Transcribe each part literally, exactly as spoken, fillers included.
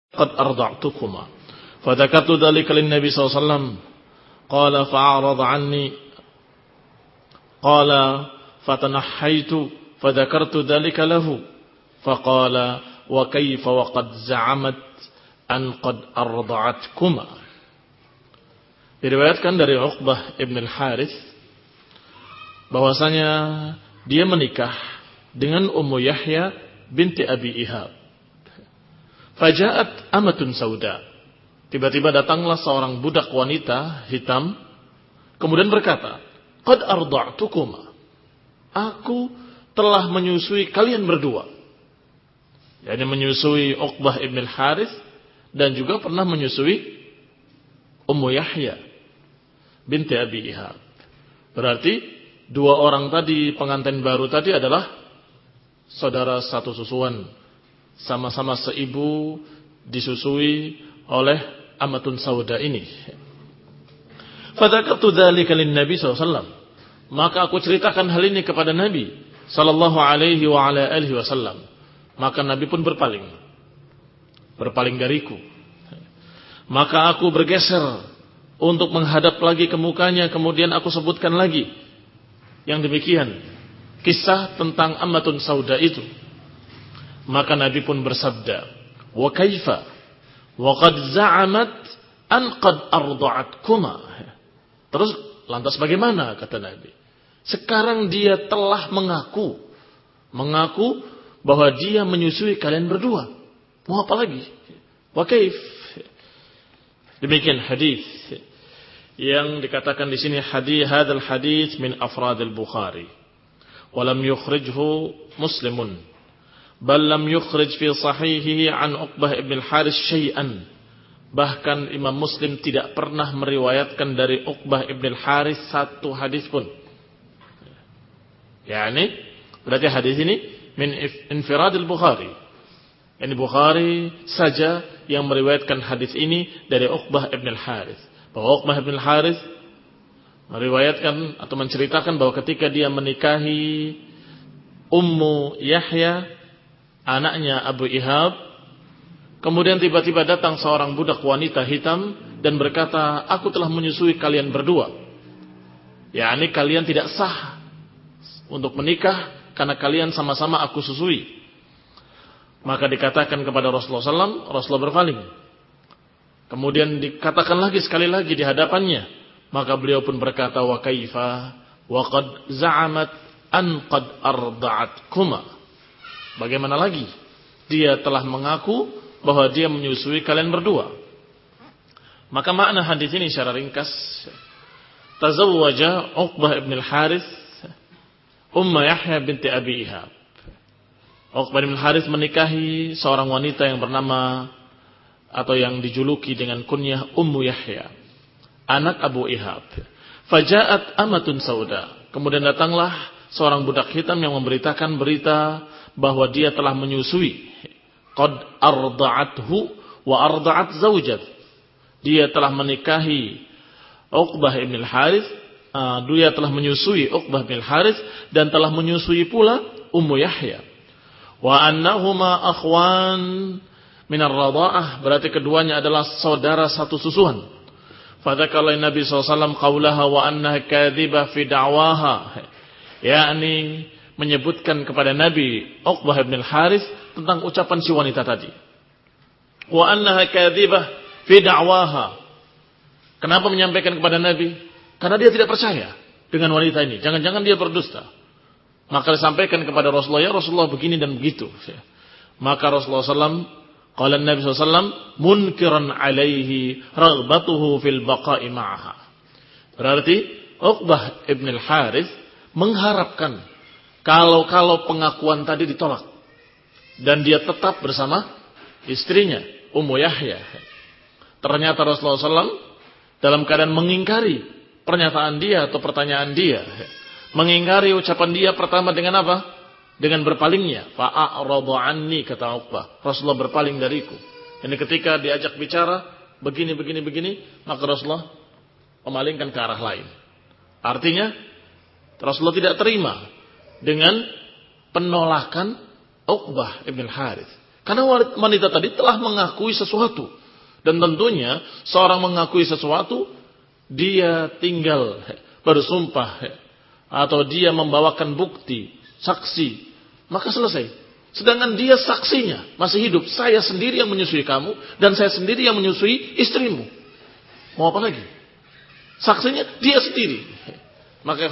qad arda'tukuma. Fadzakartu dzalika lin-nabi sallallahu alaihi wasallam. Qala fa'arada 'anni. Qala fatanahhaitu fadzakartu dzalika lahu. Faqala wa kaifa wa qad za'amat an qad arda'atkuma. Diriwayatkan dari Uqbah ibn al-Harith bahwasanya dia menikah dengan Ummu Yahya binti Abi Ihab. Faja'at amatun sauda. Tiba-tiba datanglah seorang budak wanita hitam, kemudian berkata, "Qad arda'tukuma." Aku telah menyusui kalian berdua. Yani menyusui Uqbah ibn al-Harith dan juga pernah menyusui Ummu Yahya binti Abi Ihab. Berarti dua orang tadi, pengantin baru tadi adalah saudara satu susuan. Sama-sama seibu disusui oleh amatun sauda ini. Fadzakartu dzalika lin-nabi sallallahu alaihi wasallam. Maka aku ceritakan hal ini kepada Nabi sallallahu alaihi wa ala alihi wasallam. Maka Nabi pun berpaling. Berpaling dariku. Maka aku bergeser untuk menghadap lagi ke mukanya, kemudian aku sebutkan lagi yang demikian, kisah tentang amatun sauda itu. Maka Nabi pun bersabda, "Wa kaifa wa qad za'amat an qad arda'atkuma." Terus lantas bagaimana, kata Nabi? Sekarang dia telah mengaku mengaku bahwa dia menyusui kalian berdua. Mau apa lagi? Wa kaif? Demikian hadis yang dikatakan di sini, hadis hadzal hadis min afradil Bukhari wa lam yukhrijhu Muslimun bal lam yukhrij fi sahihihi an Uqbah ibn al-Harith syai'an. Bahkan Imam Muslim tidak pernah meriwayatkan dari Uqbah ibn al-Harith satu hadis pun. Yani berarti hadis ini min infiradil Bukhari. Yani Bukhari saja yang meriwayatkan hadis ini dari Uqbah ibn al-Harith. Bahwa Uqbah ibn al-Harith meriwayatkan atau menceritakan bahwa ketika dia menikahi Ummu Yahya, anaknya Abu Ihab, kemudian tiba-tiba datang seorang budak wanita hitam dan berkata, "Aku telah menyusui kalian berdua." yakni kalian tidak sah untuk menikah karena kalian sama-sama aku susui. Maka dikatakan kepada Rasulullah sallallahu alaihi wasallam, Rasulullah berpaling. Kemudian dikatakan lagi sekali lagi di hadapannya, maka beliau pun berkata, "Wa kaifa wa qad za'amat an qad arda'atkuma." Bagaimana lagi? Dia telah mengaku bahwa dia menyusui kalian berdua. Maka makna hadis ini secara ringkas, tazawwaja Uqbah ibn al-Harith Ummu Yahya binti Abi Ihab. Uqbah ibn al-Harith menikahi seorang wanita yang bernama atau yang dijuluki dengan kunyah Ummu Yahya, anak Abu Ihab. Faja'at amatun sauda. Kemudian datanglah seorang budak hitam yang memberitakan berita bahwa dia telah menyusui. Qad arda'athu wa arda'at zawjat. Dia telah menikahi Uqbah ibn al-Harith, uh, dia telah menyusui Uqbah ibn al-Harith dan telah menyusui pula Ummu Yahya. Wa annahuma akhwan min ar-radha'ah, berarti keduanya adalah saudara satu susuan. Fadzakara Nabi sallallahu alaihi wasallam qaulaha wa annaha kadhibah fi da'waha, yakni menyebutkan kepada Nabi Uqbah ibn al-Harith tentang ucapan si wanita tadi. Wa annaha kadhibah fi da'waha. Kenapa menyampaikan kepada Nabi? Karena dia tidak percaya dengan wanita ini. Jangan-jangan dia berdusta. Maka disampaikan kepada Rasulullah, "Ya Rasulullah, begini dan begitu." Maka Rasulullah sallallahu alaihi wasallam, qala Nabi sallallahu alaihi wasallam munkiran alaihi raghbatuhu fil baqa'i ma'aha. Berarti Uqbah ibn al-Harith mengharapkan kalau-kalau pengakuan tadi ditolak dan dia tetap bersama istrinya Ummu Yahya. Ternyata Rasulullah sallallahu alaihi wasallam dalam keadaan mengingkari pernyataan dia atau pertanyaan dia, mengingkari ucapan dia pertama dengan apa? Dengan berpalingnya. Fa'arada anni, kata Uqbah. Rasulullah berpaling dariku. Ini ketika diajak bicara begini begini begini, maka Rasulullah memalingkan ke arah lain. Artinya Rasulullah tidak terima dengan penolakan Uqbah ibn al-Harith. Karena wanita tadi telah mengakui sesuatu. Dan tentunya seorang mengakui sesuatu, dia tinggal bersumpah atau dia membawakan bukti, saksi, maka selesai. Sedangkan dia saksinya masih hidup. Saya sendiri yang menyusui kamu dan saya sendiri yang menyusui istrimu. Mau apa lagi? Saksinya dia sendiri. Maka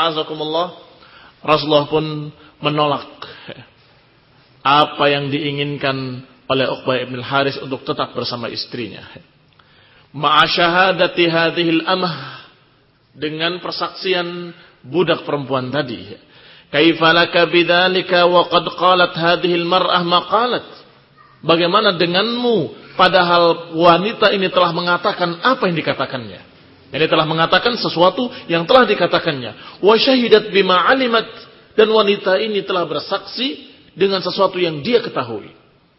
Rasulullah pun menolak apa yang diinginkan oleh Uqbah ibn al-Haris untuk tetap bersama istrinya. Ma'asyahadati hadhil amah, dengan persaksian budak perempuan tadi. Kaifalaka bidzalika wa qad qalat hadhil mar'ah maqalat. Bagaimana denganmu padahal wanita ini telah mengatakan apa yang dikatakannya. Ini telah mengatakan sesuatu yang telah dikatakannya. Wa syahidat bima alimat, dan wanita ini telah bersaksi dengan sesuatu yang dia ketahui.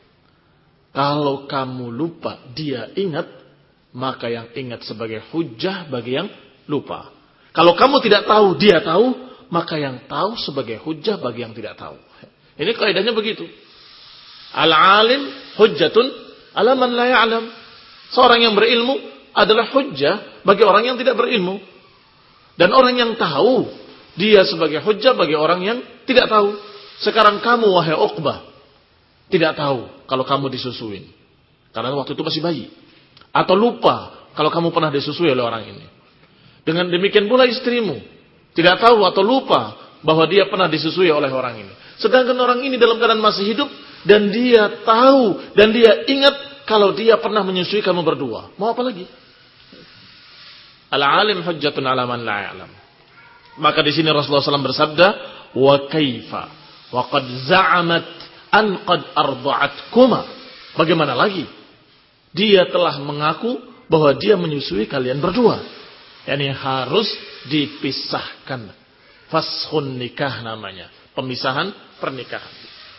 Kalau kamu lupa, dia ingat, maka yang ingat sebagai hujjah bagi yang lupa. Kalau kamu tidak tahu, dia tahu, maka yang tahu sebagai hujjah bagi yang tidak tahu. Ini kaidahnya begitu. Al-alim hujjatun ala man la ya'lam. Seorang yang berilmu adalah hujjah bagi orang yang tidak berilmu. Dan orang yang tahu, dia sebagai hujjah bagi orang yang tidak tahu. Sekarang kamu, wahai Uqbah, tidak tahu kalau kamu disusuin. Karena waktu itu masih bayi. Atau lupa kalau kamu pernah disusui oleh orang ini. Dengan demikian pula istrimu tidak tahu atau lupa bahwa dia pernah disusui oleh orang ini. Sedangkan orang ini dalam keadaan masih hidup dan dia tahu dan dia ingat kalau dia pernah menyusui kamu berdua. Mau apa lagi? Al-alim hujjatun ala man la ya'lam. Maka di sini Rasulullah shallallahu alaihi wasallam bersabda, wa kaifa wa qad za'amat an qad arda'atkuma. Bagaimana lagi? Dia telah mengaku bahwa dia menyusui kalian berdua. Yani harus dipisahkan. Fashun nikah namanya. Pemisahan pernikahan.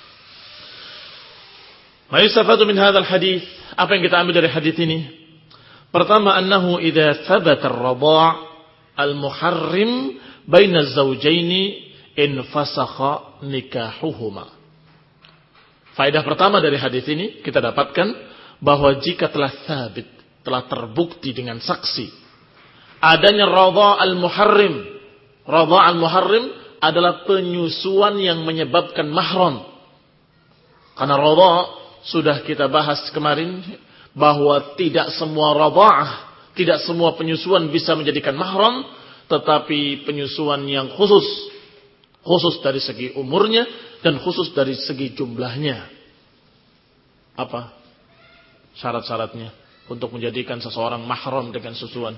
Ma yustafadu min hadzal hadits. Apa yang kita ambil dari hadis ini? Pertama, annahu idza thabata ar-radha' al-muharrim baina az-zawjaini infasakha nikahuhuma. Faedah pertama dari hadis ini kita dapatkan bahwa jika telah sabit, telah terbukti dengan saksi adanya radha' al-muharrim. Radha' al-muharrim adalah penyusuan yang menyebabkan mahram. Karena radha' sudah kita bahas kemarin bahwa tidak semua radha'ah, tidak semua penyusuan bisa menjadikan mahram, tetapi penyusuan yang khusus, khusus dari segi umurnya dan khusus dari segi jumlahnya. Apa syarat-syaratnya untuk menjadikan seseorang mahram dengan susuan?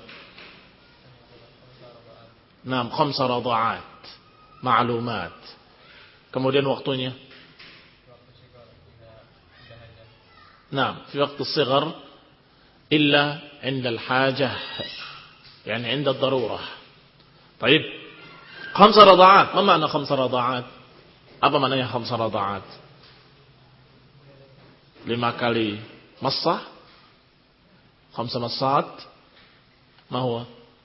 Naam, khamsa radha'at ma'lumat. Kemudian waktunya. Naam, fi waqti as-sighar illa 'inda al-hajah, yani 'inda ad-darurah. Baik. Khamsa radha'at, apa makna khamsa radha'at? Apa maknanya khamsa radha'at? Lima kali massah, khamsa massat. Ma huwa?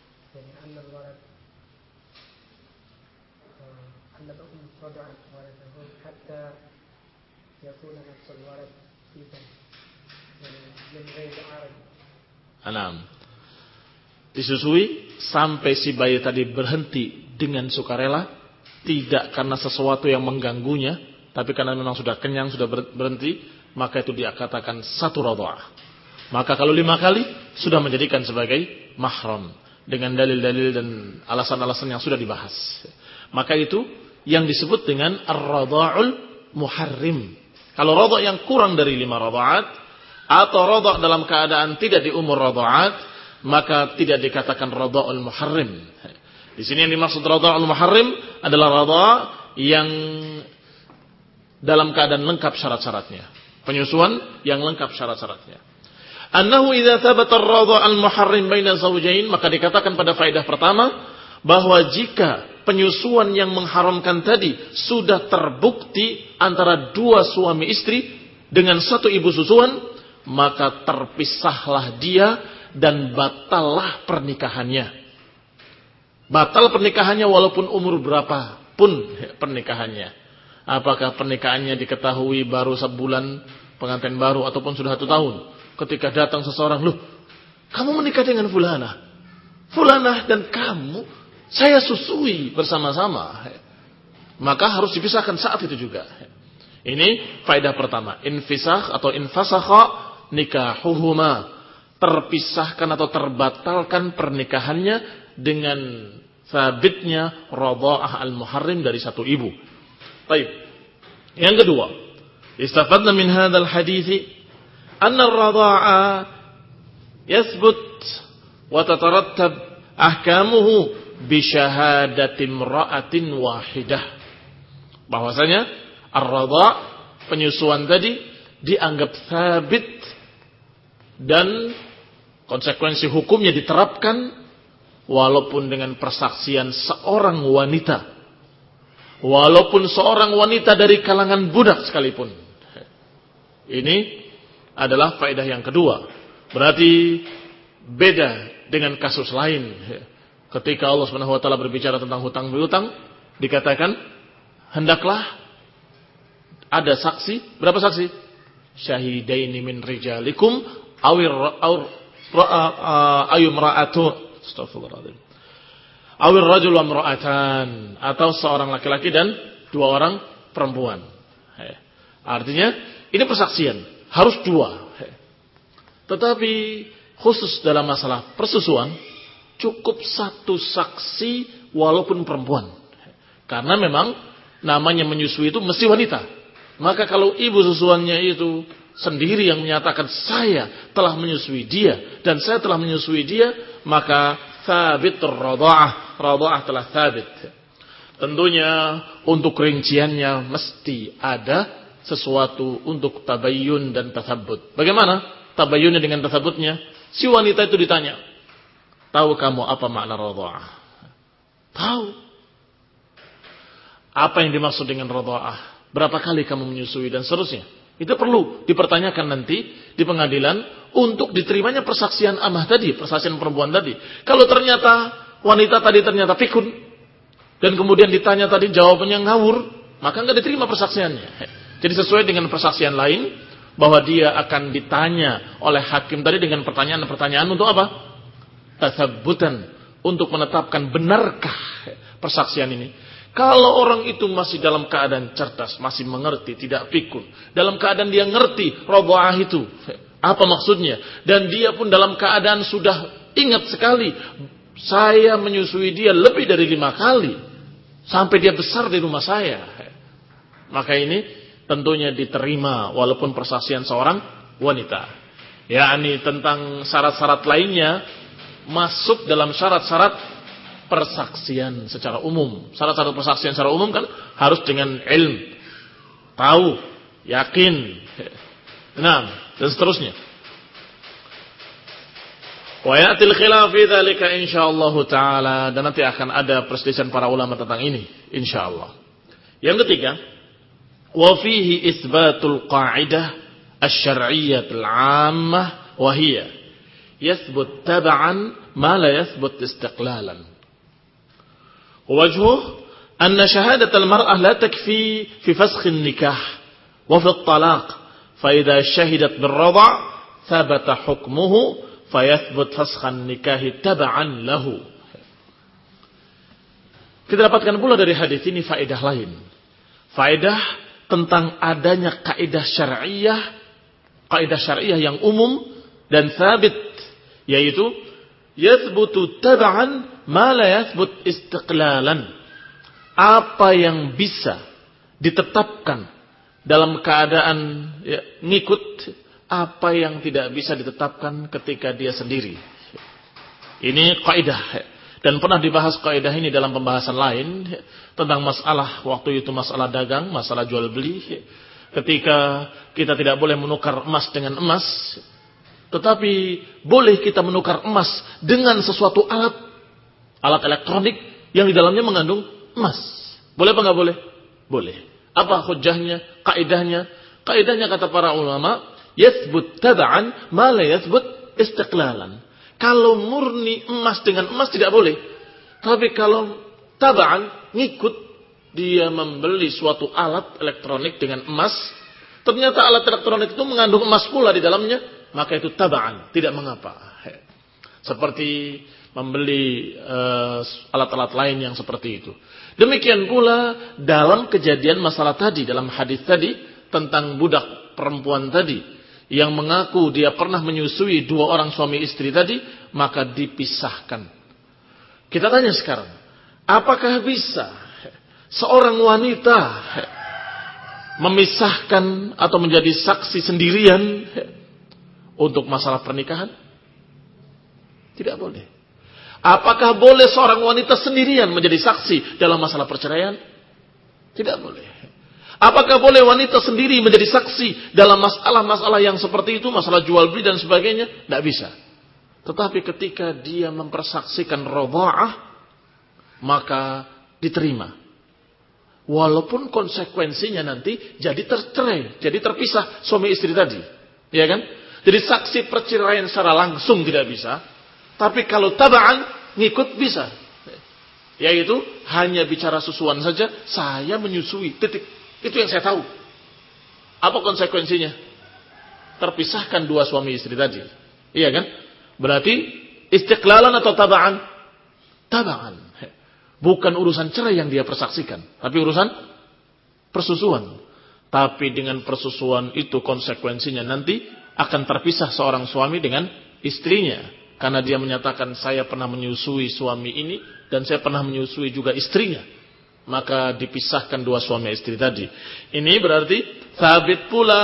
Anam. Disusui sampai si bayi tadi berhenti dengan sukarela, tidak karena sesuatu yang mengganggunya, tapi karena memang sudah kenyang, sudah berhenti, maka itu dia katakan satu radha'ah. Maka kalau lima kali sudah menjadikan sebagai mahram dengan dalil-dalil dan alasan-alasan yang sudah dibahas. Maka itu yang disebut dengan ar-radha'ul muharrim. Kalau radha' yang kurang dari lima radha'at atau radha' dalam keadaan tidak di umur radha'at, maka tidak dikatakan radha'ul muharrim. Di sini yang dimaksud radha'ul muharrim adalah radha' yang dalam keadaan lengkap syarat-syaratnya. Penyusuan yang lengkap syarat-syaratnya. Annahu idza thabata ar-radha'ul muharrim baina zawjain, maka dikatakan pada faedah pertama bahwa jika penyusuan yang mengharamkan tadi sudah terbukti antara dua suami istri dengan satu ibu susuan, maka terpisahlah dia dan batallah pernikahannya. Batal pernikahannya walaupun umur berapa pun pernikahannya. Apakah pernikahannya diketahui baru sebulan pengantin baru ataupun sudah satu tahun, ketika datang seseorang, loh, kamu menikah dengan fulanah, fulanah dan kamu, saya susui bersama-sama, maka harus dipisahkan saat itu juga. Ini faedah pertama, infisakh atau infasakha nikahuhuma, terpisahkan atau terbatalkan pernikahannya dengan sabitnya radha'ah al-muharrim dari satu ibu. Baik. Yang kedua, istafadna min hadzal hadits anna ar-radha'a yathbut wa tatarattab ahkamuhu bi syahadati imra'atin wahidah. Bahwasanya ar-radha', penyusuan tadi dianggap sabit dan konsekuensi hukumnya diterapkan walaupun dengan persaksian seorang wanita. Walaupun seorang wanita dari kalangan budak sekalipun. Ini adalah faedah yang kedua. Berarti beda dengan kasus lain. Ketika Allah Subhanahu wa taala berbicara tentang hutang piutang, dikatakan hendaklah ada saksi. Berapa saksi? Syahidaini min rijalikum awir awir ayumra'atu. Astagfirullahaladzim. Awir rajul wa imra'atan, atau seorang laki-laki dan dua orang perempuan. Artinya ini persaksian harus dua. Tetapi khusus dalam masalah persusuan cukup satu saksi walaupun perempuan. Karena memang namanya menyusui itu mesti wanita. Maka kalau ibu susuannya itu sendiri yang menyatakan saya telah menyusui dia dan saya telah menyusui dia, maka thabit radha'ah, radha'ah telah thabit. Tentunya untuk rinciannya mesti ada sesuatu untuk tabayyun dan tathabbut. Bagaimana tabayyunnya dengan tathabbutnya? Si wanita itu ditanya, tahu kamu apa makna radha'ah? Tahu. Apa yang dimaksud dengan radha'ah? Berapa kali kamu menyusui dan seterusnya? Itu perlu dipertanyakan nanti di pengadilan untuk diterimanya persaksian amah tadi, persaksian perempuan tadi. Kalau ternyata wanita tadi ternyata pikun dan kemudian ditanya tadi jawabannya ngawur, maka enggak diterima persaksiannya. Jadi sesuai dengan persaksian lain bahwa dia akan ditanya oleh hakim tadi dengan pertanyaan-pertanyaan untuk apa? Tathabbutan, untuk menetapkan benarkah persaksian ini. Kalau orang itu masih dalam keadaan cerdas, masih mengerti, tidak pikun, dalam keadaan dia ngerti radha'ah itu apa maksudnya, dan dia pun dalam keadaan sudah ingat sekali, saya menyusui dia lebih dari lima kali sampai dia besar di rumah saya, maka ini tentunya diterima walaupun persaksian seorang wanita. yakni tentang syarat-syarat lainnya masuk dalam syarat-syarat persaksian secara umum. Syarat-syarat persaksian secara umum kan harus dengan ilmu, tahu, yakin, nah, dan seterusnya. Wa ya'til khilaf fi dzalika insyaallah taala, dan nanti akan ada perselisihan para ulama tentang ini insyaallah. Yang ketiga, wa fihi itsbatul qa'idah asy-syar'iyyah al-'ammah wa hiya yathbut tab'an ma la yathbut istiqlalan. وجهه أن شهادة المرأة لا تكفي في فسخ النكاح وفي الطلاق فإذا شهدت بالرضع ثبت حكمه فيثبت فسخ النكاح تبعا له. Kita dapatkan pula dari hadis ini faedah lain, faedah tentang adanya kaidah syar'iyyah, kaidah syar'iyyah yang umum dan sabit, yaitu yathbutu tab'an ma la yathbut istiqlalan. Apa yang bisa ditetapkan dalam keadaan ya, ngikut, apa yang tidak bisa ditetapkan ketika dia sendiri. Ini kaidah, dan pernah dibahas kaidah ini dalam pembahasan lain tentang masalah waktu itu masalah dagang, masalah jual beli. Ketika kita tidak boleh menukar emas dengan emas, tetapi boleh kita menukar emas dengan sesuatu alat, alat elektronik yang di dalamnya mengandung emas. Boleh apa enggak boleh? Boleh. Apa hujjahnya, kaidahnya? Kaidahnya kata para ulama, yathbut tab'an ma la yathbut istiqlalan. Kalau murni emas dengan emas tidak boleh. Tapi kalau tab'an, ngikut, dia membeli suatu alat elektronik dengan emas, Ternyata alat elektronik itu mengandung emas pula di dalamnya, maka itu taba'an, tidak mengapa. Seperti membeli uh, alat-alat lain yang seperti itu. Demikian pula dalam kejadian masalah tadi, dalam hadis tadi tentang budak perempuan tadi yang mengaku dia pernah menyusui dua orang suami istri tadi, maka dipisahkan. Kita tanya sekarang, apakah bisa seorang wanita memisahkan atau menjadi saksi sendirian untuk masalah pernikahan? Tidak boleh. Apakah boleh seorang wanita sendirian menjadi saksi dalam masalah perceraian? Tidak boleh. Apakah boleh wanita sendiri menjadi saksi dalam masalah-masalah yang seperti itu, masalah jual beli dan sebagainya? Tidak bisa. Tetapi ketika dia mempersaksikan radha'ah, maka diterima. Walaupun konsekuensinya nanti jadi tercerai, jadi terpisah suami istri tadi. Ya kan? Jadi saksi perceraian secara langsung tidak bisa. Tapi kalau taba'an, ngikut bisa. Yaitu hanya bicara susuan saja, saya menyusui, titik. Itu yang saya tahu. Apa konsekuensinya? Terpisahkan dua suami istri tadi. Iya kan? Berarti istiqlalan atau taba'an? Taba'an. Bukan urusan cerai yang dia persaksikan, tapi urusan persusuan. Tapi dengan persusuan itu konsekuensinya nanti akan terpisah seorang suami dengan istrinya. Karena dia menyatakan saya pernah menyusui suami ini dan saya pernah menyusui juga istrinya. Maka dipisahkan dua suami istri tadi. Ini berarti sabit pula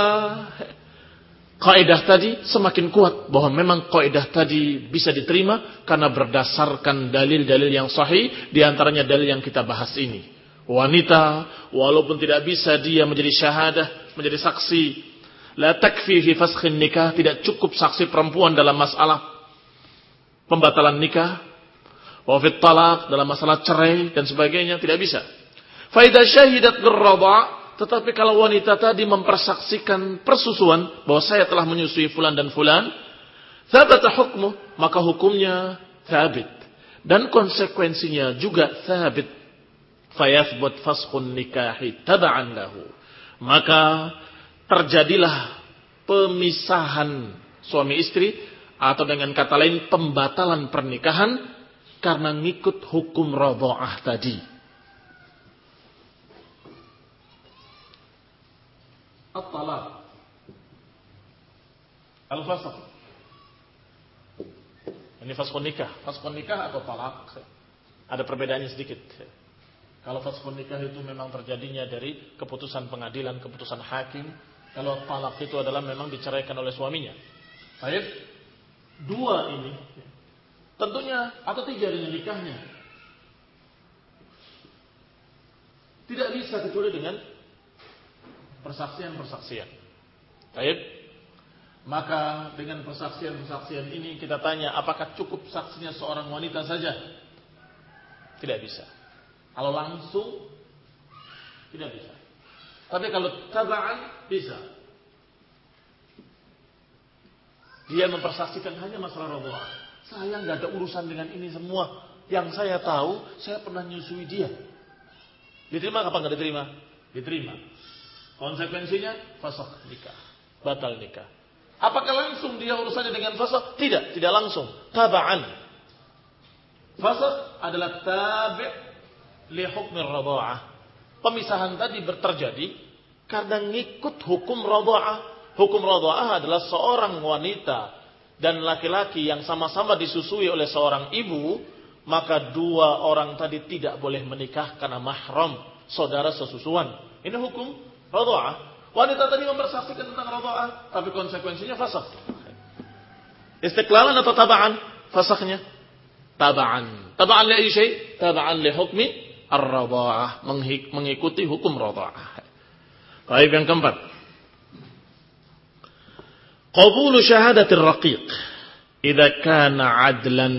kaidah tadi semakin kuat bahwa memang kaidah tadi bisa diterima karena berdasarkan dalil-dalil yang sahih, di antaranya dalil yang kita bahas ini. Wanita walaupun tidak bisa dia menjadi syahadah, menjadi saksi, la takfi fi fasakhin nikah, tidak cukup saksi perempuan dalam masalah pembatalan nikah, wa fit talaq dalam masalah cerai dan sebagainya, tidak bisa. Fa idza syahidat bir-radha', tetapi kalau wanita tadi mempersaksikan persusuan bahwa saya telah menyusui fulan dan fulan, thabata hukmu, maka hukumnya thabit dan konsekuensinya juga thabit. Fayathbut faskhun nikahi taba'an lahu, maka terjadilah pemisahan suami istri, atau dengan kata lain pembatalan pernikahan karena ngikut hukum radha'ah tadi. At-talaq, al-fasakh. Ini faskhun nikah, faskhun nikah atau talak ada perbedaannya sedikit. Kalau faskhun nikah itu memang terjadinya dari keputusan pengadilan, keputusan hakim. Kalau talak itu adalah memang diceraikan oleh suaminya. Baik, dua ini tentunya atau tiga dengan nikahnya tidak bisa kecuali dengan persaksian-persaksian. Baik. Maka dengan persaksian-persaksian ini kita tanya, apakah cukup saksinya seorang wanita saja? Tidak bisa. Kalau langsung tidak bisa. Tapi kalau taba'an bisa. Dia mempersaksikan hanya masalah radha'ah. Saya nggak ada urusan dengan ini semua. Yang saya tahu, saya pernah nyusui dia. Diterima apa nggak diterima? Diterima. Konsekuensinya fasakh nikah, batal nikah. Apakah langsung dia urusannya dengan fasakh? Tidak, tidak langsung. Taba'an. Fasakh adalah tabi' li hukmi radha'ah. Pemisahan tadi terjadi karena ngikut hukum radha'ah. Hukum radha'ah adalah seorang wanita dan laki-laki yang sama-sama disusui oleh seorang ibu, maka dua orang tadi tidak boleh menikah karena mahram, saudara sesusuan. Ini hukum radha'ah. Wanita tadi mempersaksikan tentang radha'ah, tapi konsekuensinya fasakh. Istiqlalan atau taba'an? Fasakhnya taba'an. Taba'an li ayyi syai'? Taba'an li hukmi ar-radha'ah, mengikuti hukum radha'ah. Baik, yang keempat. Qabulu syahadatir raqiq idza kana 'adlan.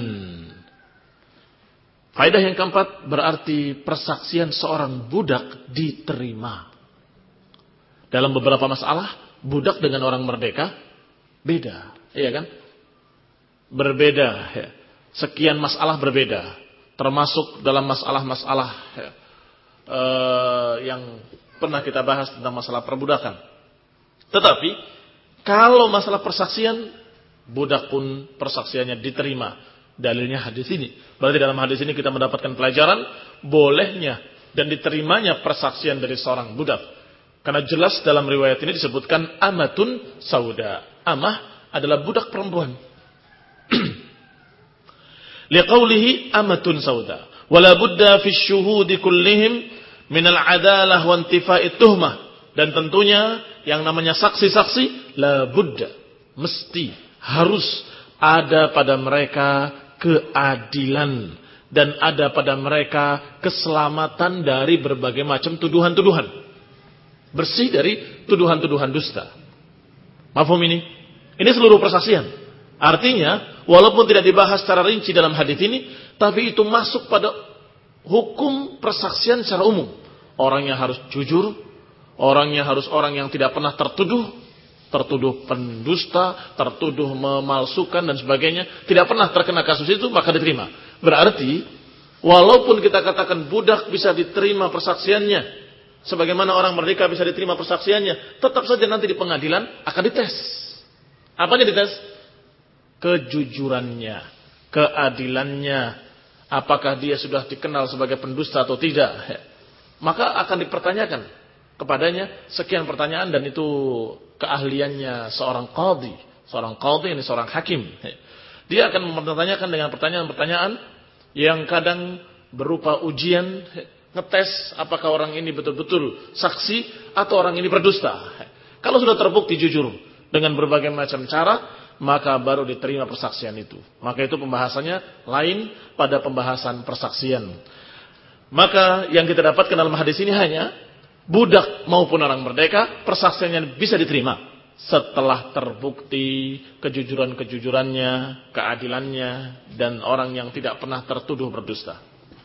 Faedah yang keempat berarti persaksian seorang budak diterima. Dalam beberapa masalah, budak dengan orang merdeka beda, iya kan? Berbeda, ya. Sekian masalah berbeda, termasuk dalam masalah-masalah ya, uh, yang pernah kita bahas tentang masalah perbudakan. Tetapi kalau masalah persaksian, budak pun persaksiannya diterima. Dalilnya hadis ini. Berarti dalam hadis ini kita mendapatkan pelajaran bolehnya dan diterimanya persaksian dari seorang budak. Karena jelas dalam riwayat ini disebutkan amatun sauda. Amah adalah budak perempuan. Liqaulihi amatun sauda. Wala budda fi syuhudi kullihim min al-adalah wa intifa'it tuhmah. Dan tentunya yang namanya saksi-saksi la budda, mesti, harus ada pada mereka keadilan dan ada pada mereka keselamatan dari berbagai macam tuduhan-tuduhan. Bersih dari tuduhan-tuduhan dusta. Mafhum ini? Ini seluruh persaksian. Artinya, walaupun tidak dibahas secara rinci dalam hadis ini, tapi itu masuk pada hukum persaksian secara umum. Orangnya harus jujur, orangnya harus orang yang tidak pernah tertuduh, tertuduh pendusta, tertuduh memalsukan dan sebagainya, tidak pernah terkena kasus itu, maka diterima. Berarti, walaupun kita katakan budak bisa diterima persaksiannya, sebagaimana orang merdeka bisa diterima persaksiannya, tetap saja nanti di pengadilan akan dites. Apanya dites? Kejujurannya, keadilannya, apakah dia sudah dikenal sebagai pendusta atau tidak. Maka akan dipertanyakan kepadanya sekian pertanyaan, dan itu keahliannya seorang qadhi. Seorang qadhi ini seorang hakim. Dia akan mempertanyakan dengan pertanyaan-pertanyaan yang kadang berupa ujian, ngetes apakah orang ini betul-betul saksi atau orang ini berdusta. Kalau sudah terbukti jujur dengan berbagai macam cara, maka baru diterima persaksian itu. Maka itu pembahasannya lain pada pembahasan persaksian. Maka yang kita dapatkan dalam hadis ini hanya budak maupun orang merdeka persaksiannya bisa diterima setelah terbukti kejujuran-kejujurannya, keadilannya, dan orang yang tidak pernah tertuduh berdusta.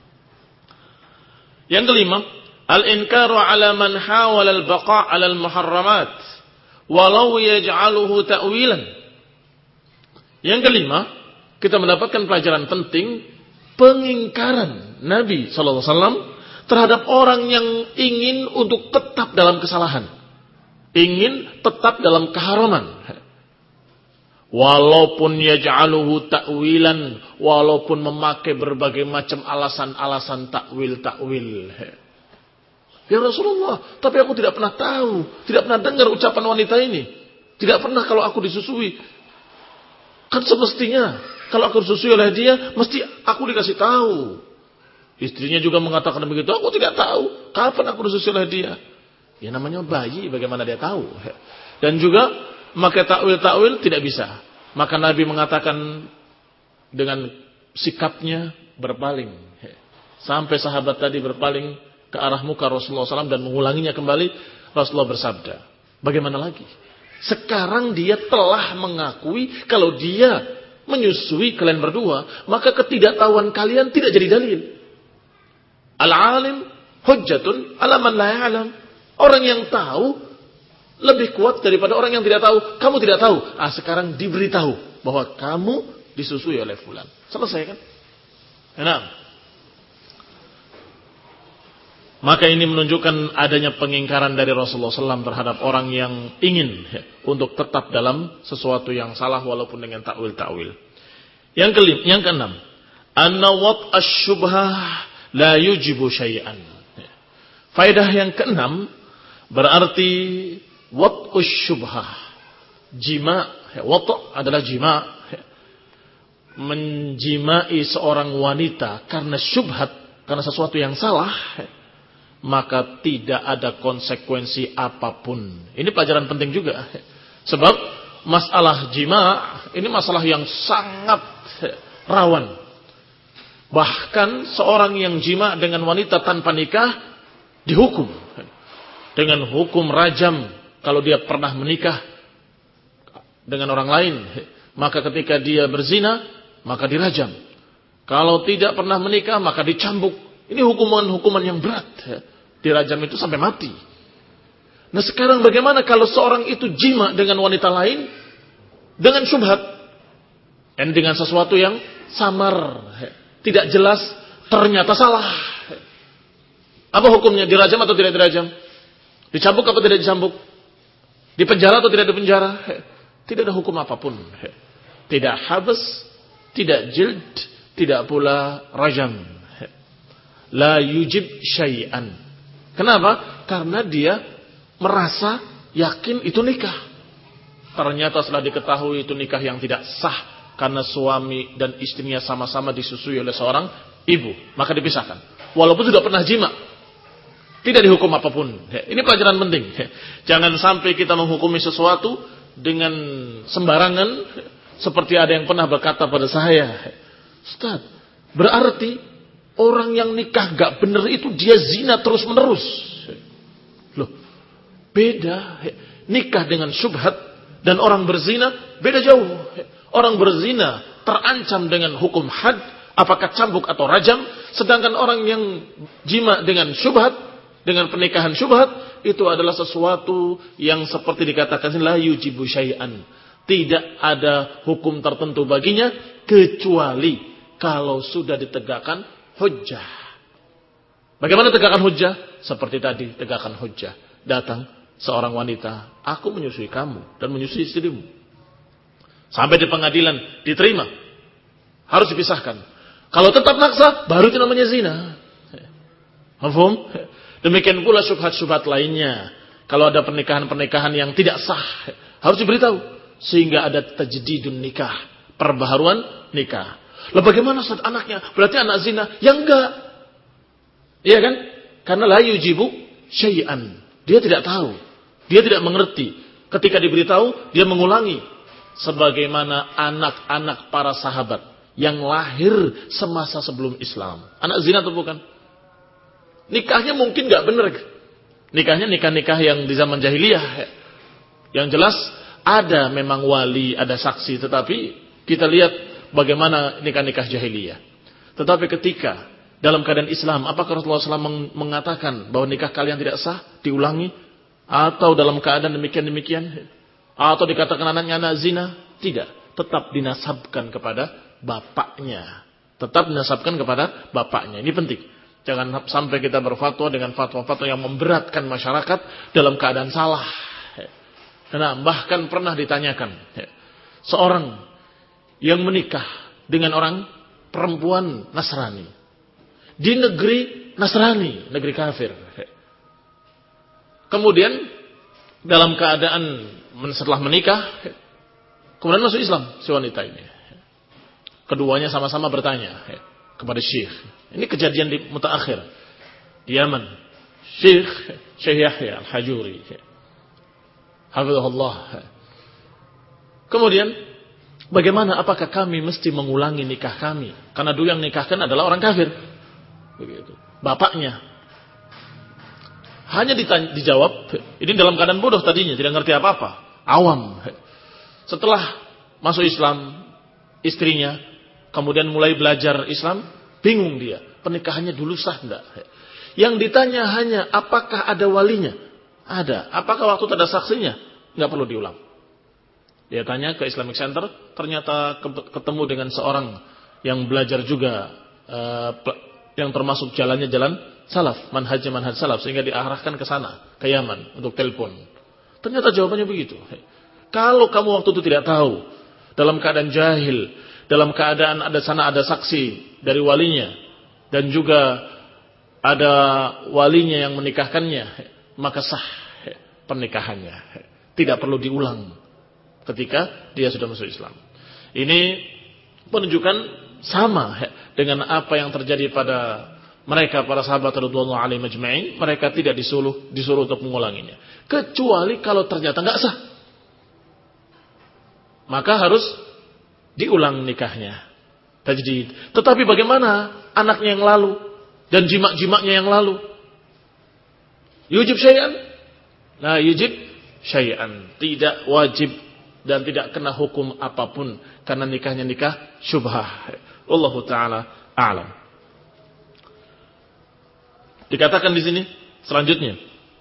Yang kelima, al-inkaru ala man hawala al-baqa' ala al-muharramat walau yaj'aluhu ta'wilan. Yang kelima, kita mendapatkan pelajaran penting, pengingkaran Nabi sallallahu alaihi wasallam terhadap orang yang ingin untuk tetap dalam kesalahan, ingin tetap dalam keharaman. Walaupun yaj'aluhu ta'wilan, walaupun memakai berbagai macam alasan-alasan takwil-takwil. Ya Rasulullah, tapi aku tidak pernah tahu, tidak pernah dengar ucapan wanita ini. Tidak pernah kalau aku disusui. Kan semestinya kalau aku disusui oleh dia, mesti aku dikasih tahu. Istrinya juga mengatakan begitu, aku tidak tahu kapan aku disusui oleh dia. Ya namanya bayi, bagaimana dia tahu? Dan juga maka takwil-takwil tidak bisa. Maka Nabi mengatakan dengan sikapnya berpaling. Sampai sahabat tadi berpaling ke arah muka Rasulullah shallallahu alaihi wasallam dan mengulanginya kembali. Rasulullah bersabda, bagaimana lagi? Sekarang dia telah mengakui kalau dia menyusui kalian berdua, maka ketidaktahuan kalian tidak jadi dalil. Al-alim hujjatun ala man la ya'lam. Orang yang tahu lebih kuat daripada orang yang tidak tahu. Kamu tidak tahu. Ah, sekarang diberitahu bahwa kamu disusui oleh fulan. Selesai kan? Enak. Maka ini menunjukkan adanya pengingkaran dari Rasulullah shallallahu alaihi wasallam terhadap orang yang ingin ya, untuk tetap dalam sesuatu yang salah walaupun dengan takwil-takwil. Yang kelima, yang keenam, anna wat asy-syubhah la yujibu syai'an. Faedah yang keenam berarti wat asy-syubhah, jima, wat adalah jima, menjimai seorang wanita karena syubhat, karena sesuatu yang salah, maka tidak ada konsekuensi apapun. Ini pelajaran penting juga. Sebab masalah jima ini masalah yang sangat rawan. Bahkan seorang yang jima dengan wanita tanpa nikah dihukum dengan hukum rajam kalau dia pernah menikah dengan orang lain. Maka ketika dia berzina, maka dirajam. Kalau tidak pernah menikah, maka dicambuk. Ini hukuman-hukuman yang berat. Dirajam itu sampai mati. Nah sekarang bagaimana kalau seorang itu jima dengan wanita lain dengan syubhat dan dengan sesuatu yang samar, tidak jelas, ternyata salah. Apa hukumnya? Dirajam atau tidak dirajam? Dicambuk atau tidak dicambuk? Di penjara atau tidak di penjara? Tidak ada hukum apapun. Tidak habas, tidak jild, tidak pula rajam. La yujib syai'an. Kenapa? Karena dia merasa yakin itu nikah. Ternyata setelah diketahui itu nikah yang tidak sah karena suami dan istrinya sama-sama disusui oleh seorang ibu, maka dipisahkan. Walaupun sudah pernah jima, tidak dihukum apapun. Ini pelajaran penting. Jangan sampai kita menghukumi sesuatu dengan sembarangan, seperti ada yang pernah berkata pada saya, Ustaz, berarti orang yang nikah gak bener itu dia zina terus menerus. Loh, beda. Nikah dengan syubhat dan orang berzina beda jauh. Orang berzina terancam dengan hukum had, apakah cambuk atau rajam. Sedangkan orang yang jima dengan syubhat, dengan pernikahan syubhat, itu adalah sesuatu yang seperti dikatakan la yujibu syai'an. Tidak ada hukum tertentu baginya kecuali kalau sudah ditegakkan hujjah. Bagaimana tegakkan hujjah? Seperti tadi tegakkan hujjah. Datang seorang wanita, aku menyusui kamu dan menyusui istrimu. Sampai di pengadilan diterima. Harus dipisahkan. Kalau tetap naksa, baru itu namanya zina. Mafhum? Demikian pula syubhat-syubhat lainnya. Kalau ada pernikahan-pernikahan yang tidak sah, harus diberitahu. Sehingga ada tajdidun nikah, perbaharuan nikah. Lah bagaimana saat anaknya? Berarti anak zina? Ya enggak. Iya kan? Karena la yujibu syai'an. Dia tidak tahu. Dia tidak mengerti. Ketika diberitahu, dia mengulangi. Sebagaimana anak-anak para sahabat yang lahir semasa sebelum Islam. Anak zina atau bukan? Nikahnya mungkin enggak benar. Nikahnya nikah-nikah yang di zaman jahiliyah. Yang jelas ada memang wali, ada saksi. Tetapi kita lihat bagaimana nikah-nikah jahiliyah. Tetapi ketika dalam keadaan Islam, apakah Rasulullah shallallahu alaihi wasallam mengatakan bahwa nikah kalian tidak sah, diulangi? Atau dalam keadaan demikian-demikian? Atau dikatakan anaknya anak zina? Tidak. Tetap dinasabkan kepada bapaknya. Tetap dinasabkan kepada bapaknya. Ini penting. Jangan sampai kita berfatwa dengan fatwa-fatwa yang memberatkan masyarakat dalam keadaan salah. Karena bahkan pernah ditanyakan. Seorang yang menikah dengan orang perempuan Nasrani. Di negeri Nasrani, negeri kafir. Kemudian dalam keadaan setelah menikah, kemudian masuk Islam si wanita ini. Keduanya sama-sama bertanya kepada Syekh. Ini kejadian di mutaakhir di Yaman. Syekh Syekh Yahya Al-Hajuri. Hafizahullah. Kemudian bagaimana, apakah kami mesti mengulangi nikah kami? Karena dulu yang nikahkan adalah orang kafir. Begitu. Bapaknya. Hanya ditanya, dijawab, ini dalam keadaan bodoh tadinya, tidak ngerti apa-apa. Awam. Setelah masuk Islam, istrinya, kemudian mulai belajar Islam, bingung dia. Pernikahannya dulu sah enggak? Yang ditanya hanya, apakah ada walinya? Ada. Apakah waktu ada saksinya? Enggak perlu diulang. Dia tanya ke Islamic Center, ternyata ketemu dengan seorang yang belajar juga, uh, yang termasuk jalannya jalan salaf, manhajnya manhaj salaf, sehingga diarahkan ke sana, ke Yaman untuk telepon. Ternyata jawabannya begitu. Kalau kamu waktu itu tidak tahu, dalam keadaan jahil, dalam keadaan ada sana ada saksi dari walinya, dan juga ada walinya yang menikahkannya, maka sah pernikahannya. Tidak perlu diulang ketika dia sudah masuk Islam. Ini menunjukkan sama dengan apa yang terjadi pada mereka para sahabat radhiyallahu alaihim ajma'in. Mereka tidak disuruh disuruh untuk mengulanginya, kecuali kalau ternyata enggak sah, maka harus diulang nikahnya, tajdid. Tetapi bagaimana anaknya yang lalu dan jimak-jimaknya yang lalu? Yujib syai'an? La yujib syai'an. Tidak wajib dan tidak kena hukum apapun karena nikahnya nikah syubhah. Wallahu taala a'lam. Dikatakan di sini selanjutnya,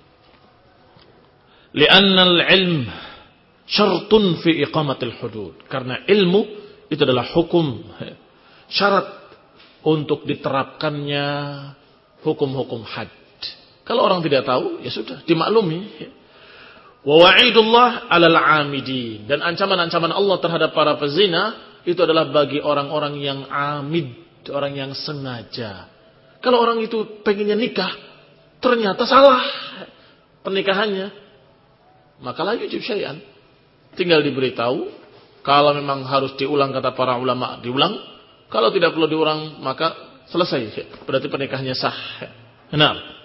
li'anna al-'ilm syartun fi iqamatil hudud. Karena ilmu itu adalah hukum, syarat untuk diterapkannya hukum-hukum had. Kalau orang tidak tahu, ya sudah dimaklumi. Wa wa'idullah 'alal 'amidin, dan ancaman-ancaman Allah terhadap para pezina itu adalah bagi orang-orang yang amid, orang yang sengaja. Kalau orang itu pengennya nikah, ternyata salah pernikahannya, maka la yujib syai'an. Tinggal diberitahu, kalau memang harus diulang kata para ulama, diulang. Kalau tidak perlu diulang, maka selesai. Berarti pernikahannya sah. Nah.